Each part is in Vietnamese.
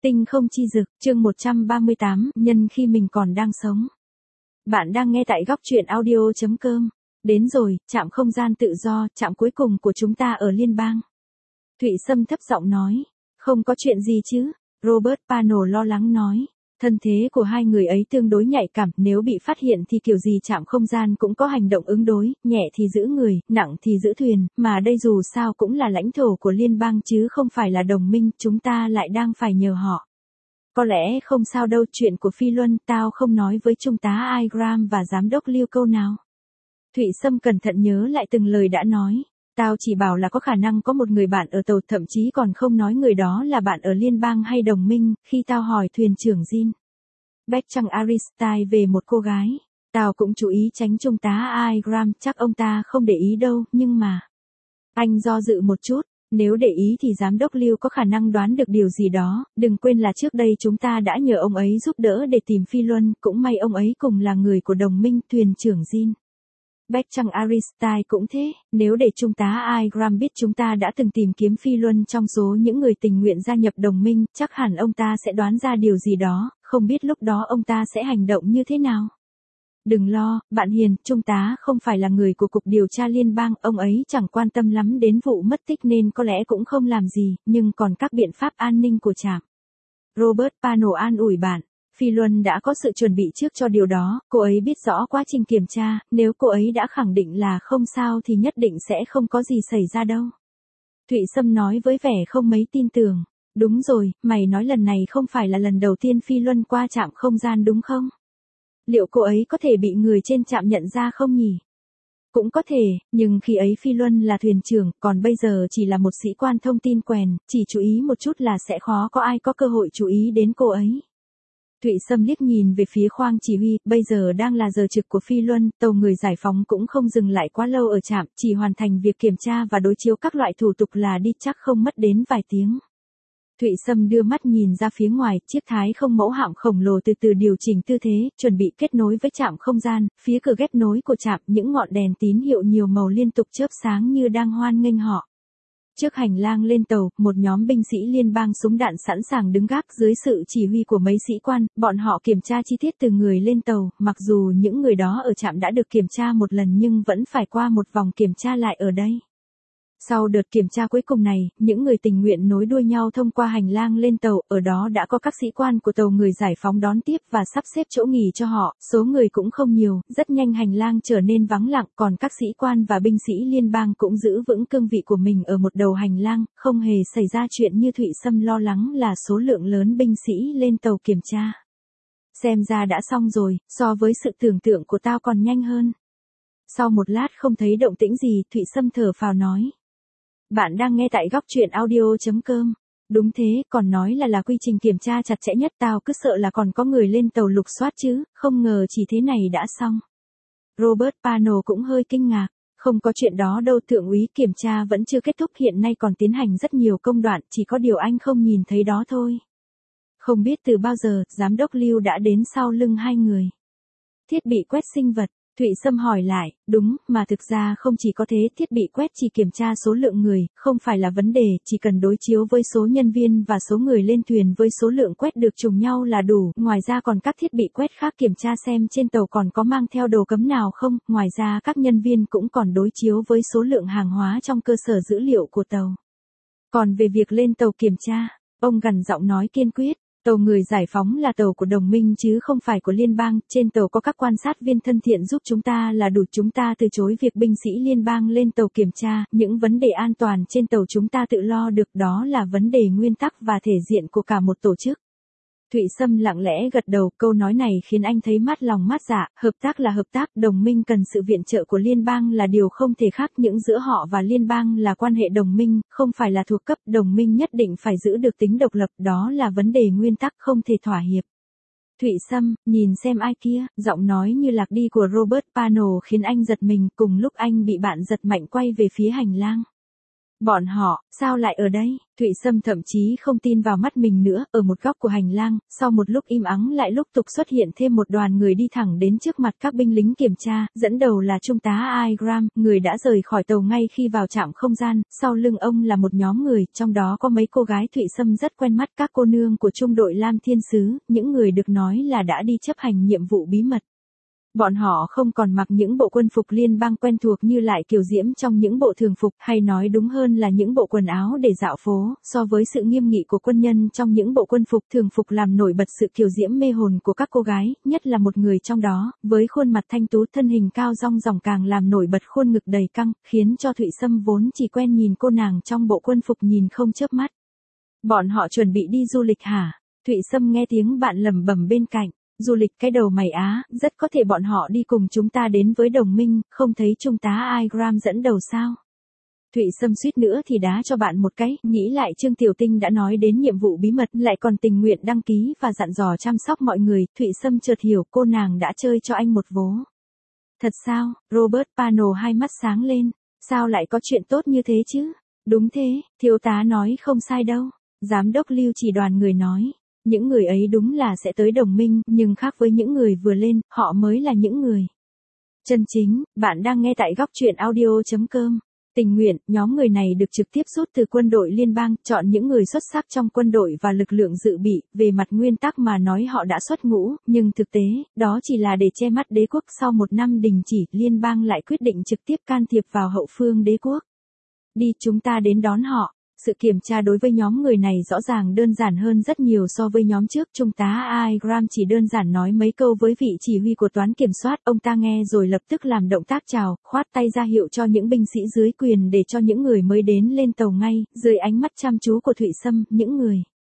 Tinh không chi dực, chương 138, nhân khi mình còn đang sống. Bạn đang nghe tại góc truyện audio.com. Đến rồi, trạm không gian tự do, trạm cuối cùng của chúng ta ở liên bang. Thụy Sâm thấp giọng nói. Không có chuyện gì chứ, Robert Pano lo lắng nói. Thân thế của hai người ấy tương đối nhạy cảm, nếu bị phát hiện thì kiểu gì trạm không gian cũng có hành động ứng đối, nhẹ thì giữ người, nặng thì giữ thuyền, mà đây dù sao cũng là lãnh thổ của liên bang chứ không phải là đồng minh, chúng ta lại đang phải nhờ họ. Có lẽ không sao đâu, chuyện của Phi Luân, tao không nói với trung tá Igram và giám đốc Lưu câu nào. Thụy Sâm cẩn thận nhớ lại từng lời đã nói. Tao chỉ bảo là có khả năng có một người bạn ở tàu, thậm chí còn không nói người đó là bạn ở liên bang hay đồng minh, khi tao hỏi thuyền trưởng Jin Beckchang Aristide về một cô gái. Tao cũng chú ý tránh trung tá Igram, chắc ông ta không để ý đâu, nhưng mà... Anh do dự một chút, nếu để ý thì giám đốc Lưu có khả năng đoán được điều gì đó, đừng quên là trước đây chúng ta đã nhờ ông ấy giúp đỡ để tìm Phi Luân, cũng may ông ấy cùng là người của đồng minh, thuyền trưởng Jin Beckchang Aristide cũng thế, nếu để trung tá Igram biết chúng ta đã từng tìm kiếm Phi Luân trong số những người tình nguyện gia nhập đồng minh, chắc hẳn ông ta sẽ đoán ra điều gì đó, không biết lúc đó ông ta sẽ hành động như thế nào. Đừng lo, bạn hiền, trung tá không phải là người của cục điều tra liên bang, ông ấy chẳng quan tâm lắm đến vụ mất tích nên có lẽ cũng không làm gì, nhưng còn các biện pháp an ninh của trạm. Robert Pano an ủi bạn. Phi Luân đã có sự chuẩn bị trước cho điều đó, cô ấy biết rõ quá trình kiểm tra, nếu cô ấy đã khẳng định là không sao thì nhất định sẽ không có gì xảy ra đâu. Thụy Sâm nói với vẻ không mấy tin tưởng. Đúng rồi, mày nói lần này không phải là lần đầu tiên Phi Luân qua trạm không gian đúng không? Liệu cô ấy có thể bị người trên trạm nhận ra không nhỉ? Cũng có thể, nhưng khi ấy Phi Luân là thuyền trưởng, còn bây giờ chỉ là một sĩ quan thông tin quèn, chỉ chú ý một chút là sẽ khó có ai có cơ hội chú ý đến cô ấy. Thụy Sâm liếc nhìn về phía khoang chỉ huy, bây giờ đang là giờ trực của Phi Luân, tàu người giải phóng cũng không dừng lại quá lâu ở trạm, chỉ hoàn thành việc kiểm tra và đối chiếu các loại thủ tục là đi, chắc không mất đến vài tiếng. Thụy Sâm đưa mắt nhìn ra phía ngoài, chiếc Thái không mẫu hạm khổng lồ từ từ điều chỉnh tư thế, chuẩn bị kết nối với trạm không gian, phía cửa ghép nối của trạm, những ngọn đèn tín hiệu nhiều màu liên tục chớp sáng như đang hoan nghênh họ. Trước hành lang lên tàu, một nhóm binh sĩ liên bang súng đạn sẵn sàng đứng gác dưới sự chỉ huy của mấy sĩ quan, bọn họ kiểm tra chi tiết từ người lên tàu, mặc dù những người đó ở trạm đã được kiểm tra một lần nhưng vẫn phải qua một vòng kiểm tra lại ở đây. Sau đợt kiểm tra cuối cùng này, những người tình nguyện nối đuôi nhau thông qua hành lang lên tàu, ở đó đã có các sĩ quan của tàu người giải phóng đón tiếp và sắp xếp chỗ nghỉ cho họ, số người cũng không nhiều, rất nhanh hành lang trở nên vắng lặng, còn các sĩ quan và binh sĩ liên bang cũng giữ vững cương vị của mình ở một đầu hành lang, không hề xảy ra chuyện như Thụy Sâm lo lắng là số lượng lớn binh sĩ lên tàu kiểm tra. Xem ra đã xong rồi, so với sự tưởng tượng của tao còn nhanh hơn. Sau một lát không thấy động tĩnh gì, Thụy Sâm thở phào nói. Bạn đang nghe tại góc truyện audio.com. Đúng thế, còn nói là quy trình kiểm tra chặt chẽ nhất, tao cứ sợ là còn có người lên tàu lục soát chứ, không ngờ chỉ thế này đã xong. Robert Pano cũng hơi kinh ngạc. Không có chuyện đó đâu thượng úy, kiểm tra vẫn chưa kết thúc, hiện nay còn tiến hành rất nhiều công đoạn, chỉ có điều anh không nhìn thấy đó thôi. Không biết từ bao giờ, giám đốc Lưu đã đến sau lưng hai người. Thiết bị quét sinh vật. Thụy Sâm hỏi lại, đúng, mà thực ra không chỉ có thế, thiết bị quét chỉ kiểm tra số lượng người, không phải là vấn đề, chỉ cần đối chiếu với số nhân viên và số người lên thuyền với số lượng quét được trùng nhau là đủ, ngoài ra còn các thiết bị quét khác kiểm tra xem trên tàu còn có mang theo đồ cấm nào không, ngoài ra các nhân viên cũng còn đối chiếu với số lượng hàng hóa trong cơ sở dữ liệu của tàu. Còn về việc lên tàu kiểm tra, ông gằn giọng nói kiên quyết. Tàu người giải phóng là tàu của đồng minh chứ không phải của liên bang, trên tàu có các quan sát viên thân thiện giúp chúng ta là đủ, chúng ta từ chối việc binh sĩ liên bang lên tàu kiểm tra, những vấn đề an toàn trên tàu chúng ta tự lo được, đó là vấn đề nguyên tắc và thể diện của cả một tổ chức. Thụy Sâm lặng lẽ gật đầu, câu nói này khiến anh thấy mát lòng mát dạ, hợp tác là hợp tác, đồng minh cần sự viện trợ của liên bang là điều không thể khác, những giữa họ và liên bang là quan hệ đồng minh, không phải là thuộc cấp, đồng minh nhất định phải giữ được tính độc lập, đó là vấn đề nguyên tắc không thể thỏa hiệp. Thụy Sâm, nhìn xem ai kia, giọng nói như lạc đi của Robert Pano khiến anh giật mình, cùng lúc anh bị bạn giật mạnh quay về phía hành lang. Bọn họ, sao lại ở đây? Thụy Sâm thậm chí không tin vào mắt mình nữa, ở một góc của hành lang, sau một lúc im ắng lại lúc tục xuất hiện thêm một đoàn người đi thẳng đến trước mặt các binh lính kiểm tra, dẫn đầu là Trung tá Igram, người đã rời khỏi tàu ngay khi vào trạm không gian, sau lưng ông là một nhóm người, trong đó có mấy cô gái Thụy Sâm rất quen mắt, các cô nương của trung đội Lam Thiên Sứ, những người được nói là đã đi chấp hành nhiệm vụ bí mật. Bọn họ không còn mặc những bộ quân phục liên bang quen thuộc như lại kiều diễm trong những bộ thường phục, hay nói đúng hơn là những bộ quần áo để dạo phố, so với sự nghiêm nghị của quân nhân trong những bộ quân phục thường phục làm nổi bật sự kiều diễm mê hồn của các cô gái, nhất là một người trong đó, với khuôn mặt thanh tú thân hình cao dong dỏng càng làm nổi bật khuôn ngực đầy căng, khiến cho Thụy Sâm vốn chỉ quen nhìn cô nàng trong bộ quân phục nhìn không chớp mắt. Bọn họ chuẩn bị đi du lịch hả? Thụy Sâm nghe tiếng bạn lẩm bẩm bên cạnh. Du lịch cái đầu mày á, rất có thể bọn họ đi cùng chúng ta đến với đồng minh, không thấy Trung tá Igram dẫn đầu sao? Thụy Sâm suýt nữa thì đá cho bạn một cái, nghĩ lại Trương Tiểu Tinh đã nói đến nhiệm vụ bí mật, lại còn tình nguyện đăng ký và dặn dò chăm sóc mọi người, Thụy Sâm chợt hiểu cô nàng đã chơi cho anh một vố. Thật sao? Robert Pano hai mắt sáng lên, sao lại có chuyện tốt như thế chứ? Đúng thế, thiếu tá nói không sai đâu, giám đốc Lưu Chỉ đoàn người nói. Những người ấy đúng là sẽ tới đồng minh, nhưng khác với những người vừa lên, họ mới là những người chân chính. Bạn đang nghe tại góc truyện audio.com. Tình nguyện, nhóm người này được trực tiếp rút từ quân đội liên bang, chọn những người xuất sắc trong quân đội và lực lượng dự bị, về mặt nguyên tắc mà nói họ đã xuất ngũ, nhưng thực tế, đó chỉ là để che mắt đế quốc. Sau một năm đình chỉ, liên bang lại quyết định trực tiếp can thiệp vào hậu phương đế quốc. Đi, chúng ta đến đón họ. Sự kiểm tra đối với nhóm người này rõ ràng đơn giản hơn rất nhiều so với nhóm trước. Trung tá Igram chỉ đơn giản nói mấy câu với vị chỉ huy của toán kiểm soát, ông ta nghe rồi lập tức làm động tác chào, khoát tay ra hiệu cho những binh sĩ dưới quyền để cho những người mới đến lên tàu ngay, dưới ánh mắt chăm chú của Thụy Sâm, những người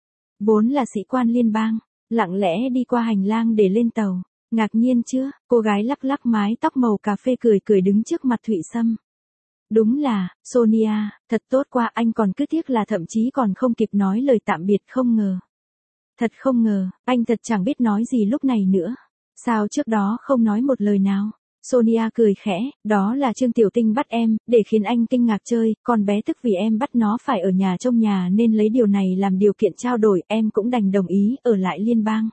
vốn là sĩ quan liên bang, lặng lẽ đi qua hành lang để lên tàu. Ngạc nhiên chưa? Cô gái lắc lắc mái tóc màu cà phê cười cười đứng trước mặt Thụy Sâm. Đúng là, Sonia, thật tốt quá, anh còn cứ tiếc là thậm chí còn không kịp nói lời tạm biệt, không ngờ. Thật không ngờ, anh thật chẳng biết nói gì lúc này nữa. Sao trước đó không nói một lời nào? Sonia cười khẽ, đó là Trương Tiểu Tinh bắt em, để khiến anh kinh ngạc chơi, con bé tức vì em bắt nó phải ở nhà trông nhà nên lấy điều này làm điều kiện trao đổi, em cũng đành đồng ý ở lại liên bang.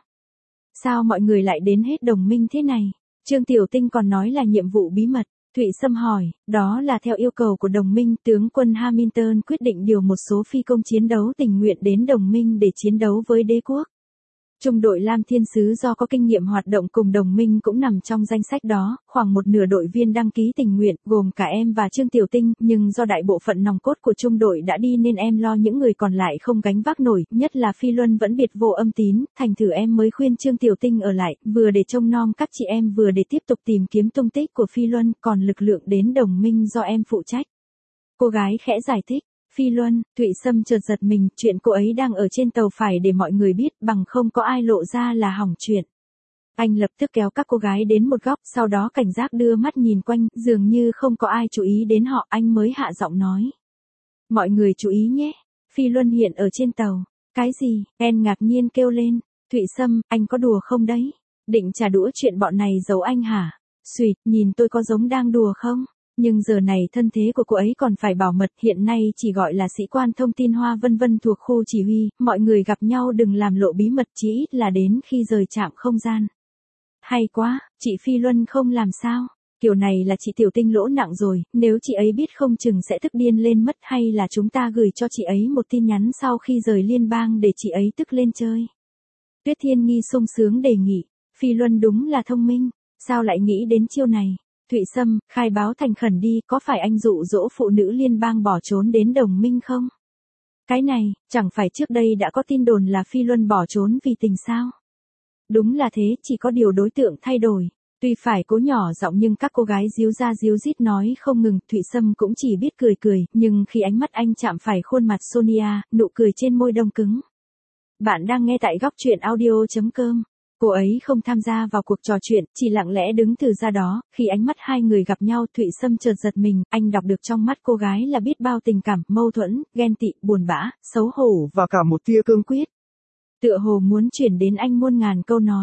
Sao mọi người lại đến hết đồng minh thế này? Trương Tiểu Tinh còn nói là nhiệm vụ bí mật. Thụy Sâm hỏi, đó là theo yêu cầu của đồng minh, tướng quân Hamilton quyết định điều một số phi công chiến đấu tình nguyện đến đồng minh để chiến đấu với đế quốc. Trung đội Lam Thiên Sứ do có kinh nghiệm hoạt động cùng đồng minh cũng nằm trong danh sách đó, khoảng một nửa đội viên đăng ký tình nguyện, gồm cả em và Trương Tiểu Tinh, nhưng do đại bộ phận nòng cốt của trung đội đã đi nên em lo những người còn lại không gánh vác nổi, nhất là Phi Luân vẫn biệt vô âm tín, thành thử em mới khuyên Trương Tiểu Tinh ở lại, vừa để trông nom các chị em vừa để tiếp tục tìm kiếm tung tích của Phi Luân, còn lực lượng đến đồng minh do em phụ trách. Cô gái khẽ giải thích. Phi Luân, Thụy Sâm chợt giật mình, chuyện cô ấy đang ở trên tàu phải để mọi người biết, bằng không có ai lộ ra là hỏng chuyện. Anh lập tức kéo các cô gái đến một góc, sau đó cảnh giác đưa mắt nhìn quanh, dường như không có ai chú ý đến họ, anh mới hạ giọng nói. Mọi người chú ý nhé, Phi Luân hiện ở trên tàu. Cái gì? En ngạc nhiên kêu lên. Thụy Sâm, anh có đùa không đấy? Định trả đũa chuyện bọn này giấu anh hả? Xuyệt, nhìn tôi có giống đang đùa không? Nhưng giờ này thân thế của cô ấy còn phải bảo mật, hiện nay chỉ gọi là sĩ quan thông tin Hoa vân vân thuộc khu chỉ huy, mọi người gặp nhau đừng làm lộ bí mật, chí ít là đến khi rời trạm không gian. Hay quá, chị Phi Luân không làm sao? Kiểu này là chị Tiểu Tinh lỗ nặng rồi, nếu chị ấy biết không chừng sẽ tức điên lên mất, hay là chúng ta gửi cho chị ấy một tin nhắn sau khi rời liên bang để chị ấy tức lên chơi. Tuyết Thiên Nghi sung sướng đề nghị, Phi Luân đúng là thông minh, sao lại nghĩ đến chiêu này? Thụy Sâm, khai báo thành khẩn đi, có phải anh dụ dỗ phụ nữ liên bang bỏ trốn đến đồng minh không? Cái này, chẳng phải trước đây đã có tin đồn là Phi Luân bỏ trốn vì tình sao? Đúng là thế, chỉ có điều đối tượng thay đổi. Tuy phải cố nhỏ giọng nhưng các cô gái díu ra díu dít nói không ngừng, Thụy Sâm cũng chỉ biết cười cười, nhưng khi ánh mắt anh chạm phải khuôn mặt Sonia, nụ cười trên môi đông cứng. Bạn đang nghe tại góc truyện audio.com. Cô ấy không tham gia vào cuộc trò chuyện, chỉ lặng lẽ đứng từ ra đó, khi ánh mắt hai người gặp nhau Thụy Sâm chợt giật mình, anh đọc được trong mắt cô gái là biết bao tình cảm, mâu thuẫn, ghen tị, buồn bã, xấu hổ và cả một tia cương quyết. Tựa hồ muốn chuyển đến anh muôn ngàn câu nói.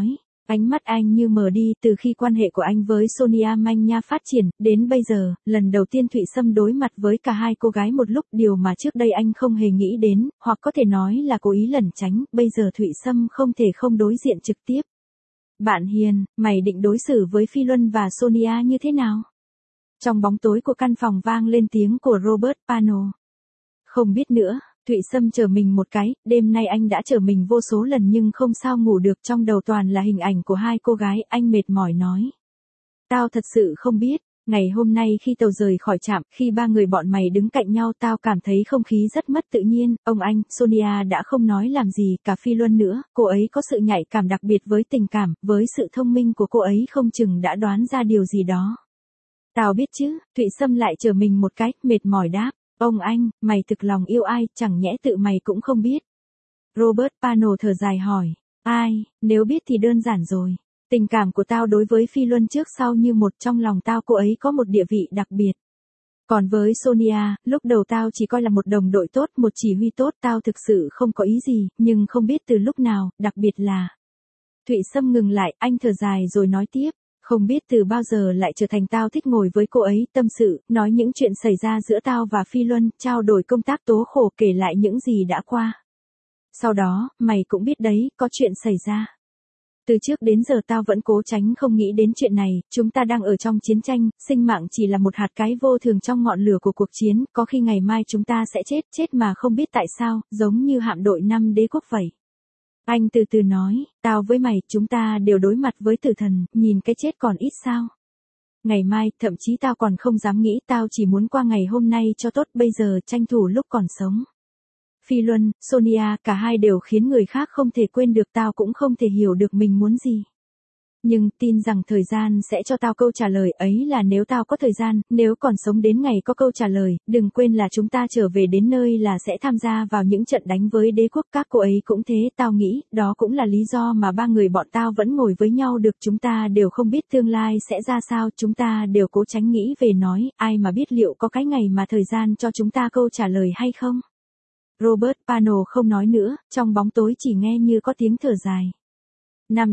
Ánh mắt anh như mờ đi từ khi quan hệ của anh với Sonia manh nha phát triển, đến bây giờ, lần đầu tiên Thụy Sâm đối mặt với cả hai cô gái một lúc, điều mà trước đây anh không hề nghĩ đến, hoặc có thể nói là cố ý lẩn tránh, bây giờ Thụy Sâm không thể không đối diện trực tiếp. Bạn Hiền, mày định đối xử với Phi Luân và Sonia như thế nào? Trong bóng tối của căn phòng vang lên tiếng của Robert Pano. Không biết nữa. Thụy Sâm chờ mình một cái, đêm nay anh đã chờ mình vô số lần nhưng không sao ngủ được, trong đầu toàn là hình ảnh của hai cô gái, anh mệt mỏi nói. Tao thật sự không biết, ngày hôm nay khi tàu rời khỏi trạm, khi ba người bọn mày đứng cạnh nhau tao cảm thấy không khí rất mất tự nhiên, ông anh, Sonia đã không nói làm gì, cả Phi Luân nữa, cô ấy có sự nhạy cảm đặc biệt với tình cảm, với sự thông minh của cô ấy không chừng đã đoán ra điều gì đó. Tao biết chứ, Thụy Sâm lại chờ mình một cái, mệt mỏi đáp. Ông anh, mày thực lòng yêu ai, chẳng nhẽ tự mày cũng không biết. Robert Pano thở dài hỏi, ai, nếu biết thì đơn giản rồi. Tình cảm của tao đối với Phi Luân trước sau như một, trong lòng tao cô ấy có một địa vị đặc biệt. Còn với Sonia, lúc đầu tao chỉ coi là một đồng đội tốt, một chỉ huy tốt, tao thực sự không có ý gì, nhưng không biết từ lúc nào, đặc biệt là. Thụy Sâm ngừng lại, anh thở dài rồi nói tiếp. Không biết từ bao giờ lại trở thành tao thích ngồi với cô ấy, tâm sự, nói những chuyện xảy ra giữa tao và Phi Luân, trao đổi công tác tố khổ, kể lại những gì đã qua. Sau đó, mày cũng biết đấy, có chuyện xảy ra. Từ trước đến giờ tao vẫn cố tránh không nghĩ đến chuyện này, chúng ta đang ở trong chiến tranh, sinh mạng chỉ là một hạt cái vô thường trong ngọn lửa của cuộc chiến, có khi ngày mai chúng ta sẽ chết mà không biết tại sao, giống như hạm đội 5 đế quốc vậy. Anh từ từ nói, tao với mày, chúng ta đều đối mặt với tử thần, nhìn cái chết còn ít sao. Ngày mai, thậm chí tao còn không dám nghĩ, tao chỉ muốn qua ngày hôm nay cho tốt, bây giờ tranh thủ lúc còn sống. Phi Luân, Sonia, cả hai đều khiến người khác không thể quên được, tao cũng không thể hiểu được mình muốn gì. Nhưng tin rằng thời gian sẽ cho tao câu trả lời, ấy là nếu tao có thời gian, nếu còn sống đến ngày có câu trả lời, đừng quên là chúng ta trở về đến nơi là sẽ tham gia vào những trận đánh với đế quốc, các cô ấy cũng thế, tao nghĩ, đó cũng là lý do mà ba người bọn tao vẫn ngồi với nhau được, chúng ta đều không biết tương lai sẽ ra sao, chúng ta đều cố tránh nghĩ về nói, ai mà biết liệu có cái ngày mà thời gian cho chúng ta câu trả lời hay không. Robert Pano không nói nữa, trong bóng tối chỉ nghe như có tiếng thở dài. Năm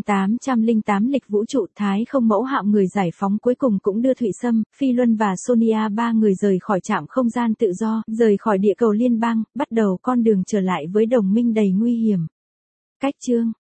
808 lịch vũ trụ, Thái Không mẫu hạm người giải phóng cuối cùng cũng đưa Thụy Sâm, Phi Luân và Sonia ba người rời khỏi trạm không gian tự do, rời khỏi địa cầu liên bang, bắt đầu con đường trở lại với đồng minh đầy nguy hiểm. Cách chương